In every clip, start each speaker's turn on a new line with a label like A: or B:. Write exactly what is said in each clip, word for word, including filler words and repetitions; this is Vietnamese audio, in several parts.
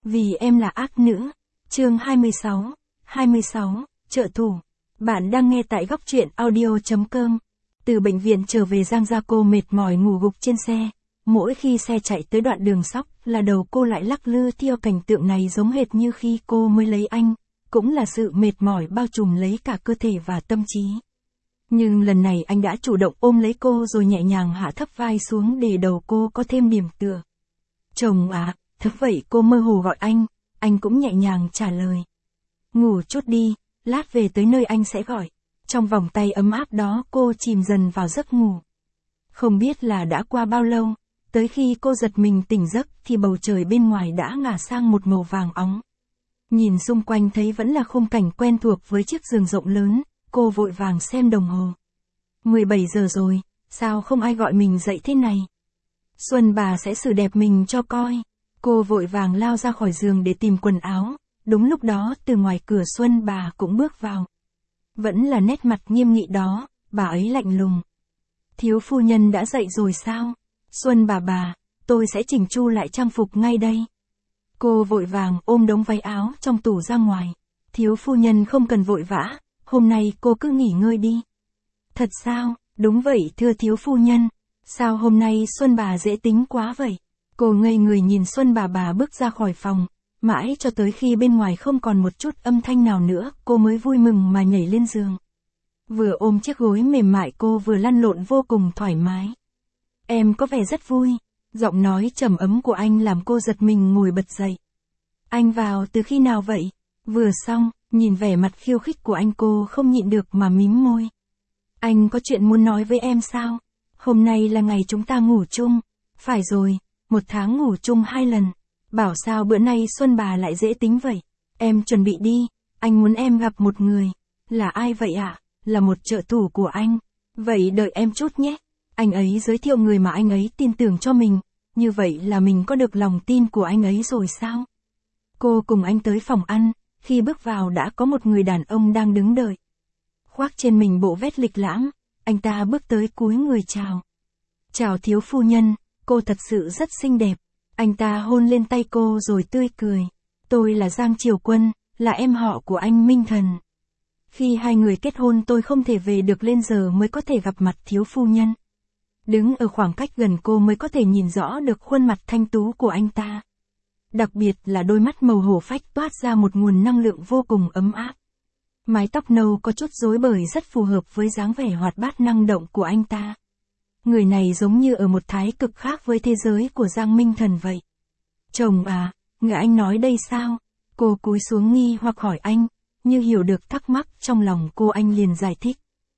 A: Vì em là ác nữ. Chương hai mươi sáu. hai mươi sáu, trợ thủ. Bạn đang nghe tại góc truyện audio.com. Từ bệnh viện trở về Giang Gia, cô mệt mỏi ngủ gục trên xe. Mỗi khi xe chạy tới đoạn đường Sóc là đầu cô lại lắc lư theo cảnh tượng này, giống hệt như khi cô mới lấy anh. Cũng là sự mệt mỏi bao trùm lấy cả cơ thể và tâm trí. Nhưng lần này anh đã chủ động ôm lấy cô rồi nhẹ nhàng hạ thấp vai xuống để đầu cô có thêm điểm tựa. Chồng à, thật vậy, cô mơ hồ gọi anh, anh cũng nhẹ nhàng trả lời. Ngủ chút đi, lát về tới nơi anh sẽ gọi. Trong vòng tay ấm áp đó cô chìm dần vào giấc ngủ. Không biết là đã qua bao lâu, tới khi cô giật mình tỉnh giấc thì bầu trời bên ngoài đã ngả sang một màu vàng óng. Nhìn xung quanh thấy vẫn là khung cảnh quen thuộc với chiếc giường rộng lớn, cô vội vàng xem đồng hồ. mười bảy giờ rồi, sao không ai gọi mình dậy thế này? Xuân bà sẽ xử đẹp mình cho coi. Cô vội vàng lao ra khỏi giường để tìm quần áo, đúng lúc đó từ ngoài cửa Xuân bà cũng bước vào. Vẫn là nét mặt nghiêm nghị đó, bà ấy lạnh lùng. Thiếu phu nhân đã dậy rồi sao? Xuân bà bà, tôi sẽ chỉnh chu lại trang phục ngay đây. Cô vội vàng ôm đống váy áo trong tủ ra ngoài. Thiếu phu nhân không cần vội vã, hôm nay cô cứ nghỉ ngơi đi. Thật sao? Đúng vậy thưa thiếu phu nhân. Sao hôm nay Xuân bà dễ tính quá vậy? Cô ngây người nhìn Xuân bà bà bước ra khỏi phòng, mãi cho tới khi bên ngoài không còn một chút âm thanh nào nữa, cô mới vui mừng mà nhảy lên giường. Vừa ôm chiếc gối mềm mại cô vừa lăn lộn vô cùng thoải mái. Em có vẻ rất vui. Giọng nói trầm ấm của anh làm cô giật mình ngồi bật dậy. Anh vào từ khi nào vậy? Vừa xong, nhìn vẻ mặt khiêu khích của anh cô không nhịn được mà mím môi. Anh có chuyện muốn nói với em sao? Hôm nay là ngày chúng ta ngủ chung. Phải rồi, một tháng ngủ chung hai lần. Bảo sao bữa nay Xuân bà lại dễ tính vậy? Em chuẩn bị đi, anh muốn em gặp một người. Là ai vậy ạ? À? Là một trợ thủ của anh. Vậy đợi em chút nhé. Anh ấy giới thiệu người mà anh ấy tin tưởng cho mình. Như vậy là mình có được lòng tin của anh ấy rồi sao? Cô cùng anh tới phòng ăn, khi bước vào đã có một người đàn ông đang đứng đợi. Khoác trên mình bộ vest lịch lãm, anh ta bước tới cúi người chào. Chào thiếu phu nhân, cô thật sự rất xinh đẹp. Anh ta hôn lên tay cô rồi tươi cười. Tôi là Giang Triều Quân, là em họ của anh Minh Thần. Khi hai người kết hôn tôi không thể về được, lên giờ mới có thể gặp mặt thiếu phu nhân. Đứng ở khoảng cách gần cô mới có thể nhìn rõ được khuôn mặt thanh tú của anh ta. Đặc biệt là đôi mắt màu hổ phách toát ra một nguồn năng lượng vô cùng ấm áp. Mái tóc nâu có chút rối bời rất phù hợp với dáng vẻ hoạt bát năng động của anh ta. Người này giống như ở một thái cực khác với thế giới của Giang Minh Thần vậy. Chồng à, người anh nói đây sao? Cô cúi xuống nghi hoặc hỏi anh, như hiểu được thắc mắc trong lòng cô, anh liền giải thích.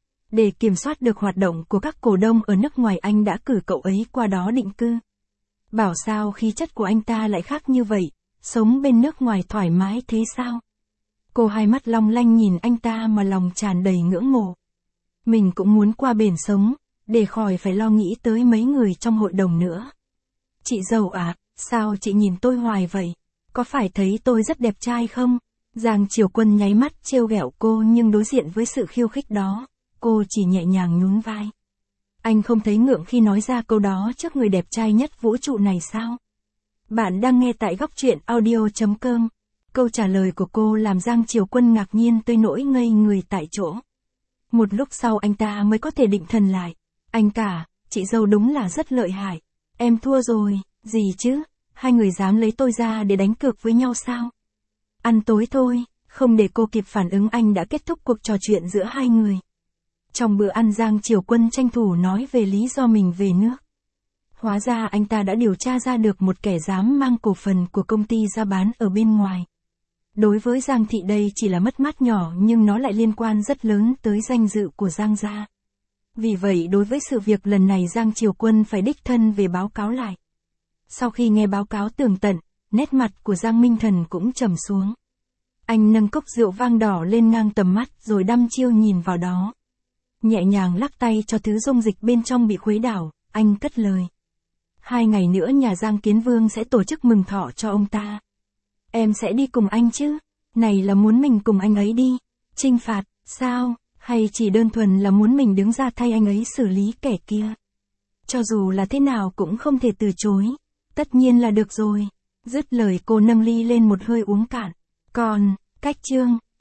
A: Để kiểm soát được hoạt động của các cổ đông ở nước ngoài, anh đã cử cậu ấy qua đó định cư. Bảo sao khí chất của anh ta lại khác như vậy, sống bên nước ngoài thoải mái thế sao? Cô hai mắt long lanh nhìn anh ta mà lòng tràn đầy ngưỡng mộ. Mình cũng muốn qua bển sống, để khỏi phải lo nghĩ tới mấy người trong hội đồng nữa. Chị dâu à, sao chị nhìn tôi hoài vậy? Có phải thấy tôi rất đẹp trai không? Giang Triều Quân nháy mắt trêu ghẹo cô, nhưng đối diện với sự khiêu khích đó, cô chỉ nhẹ nhàng nhún vai. Anh không thấy ngượng khi nói ra câu đó trước người đẹp trai nhất vũ trụ này sao? Bạn đang nghe tại góc truyện audio.com. Câu trả lời của cô làm Giang Triều Quân ngạc nhiên tới nỗi ngây người tại chỗ. Một lúc sau anh ta mới có thể định thần lại. Anh cả, chị dâu đúng là rất lợi hại. Em thua rồi, gì chứ? Hai người dám lấy tôi ra để đánh cược với nhau sao? Ăn tối thôi. Không để cô kịp phản ứng, anh đã kết thúc cuộc trò chuyện giữa hai người. Trong bữa ăn Giang Triều Quân tranh thủ nói về lý do mình về nước. Hóa ra anh ta đã điều tra ra được một kẻ dám mang cổ phần của công ty ra bán ở bên ngoài. Đối với Giang thị đây chỉ là mất mát nhỏ, nhưng nó lại liên quan rất lớn tới danh dự của Giang gia. Vì vậy đối với sự việc lần này Giang Triều Quân phải đích thân về báo cáo lại. Sau khi nghe báo cáo tường tận, nét mặt của Giang Minh Thần cũng trầm xuống. Anh nâng cốc rượu vang đỏ lên ngang tầm mắt rồi đăm chiêu nhìn vào đó. Nhẹ nhàng lắc tay cho thứ dung dịch bên trong bị khuấy đảo, anh cất lời. Hai ngày nữa nhà Giang Kiến Vương sẽ tổ chức mừng thọ cho ông ta. Em sẽ đi cùng anh chứ? Này là muốn mình cùng anh ấy đi? Trinh phạt, sao? Hay chỉ đơn thuần là muốn mình đứng ra thay anh ấy xử lý kẻ kia? Cho dù là thế nào cũng không thể từ chối. Tất nhiên là được rồi. Dứt lời cô nâng ly lên một hơi uống cạn. Còn, cách chương.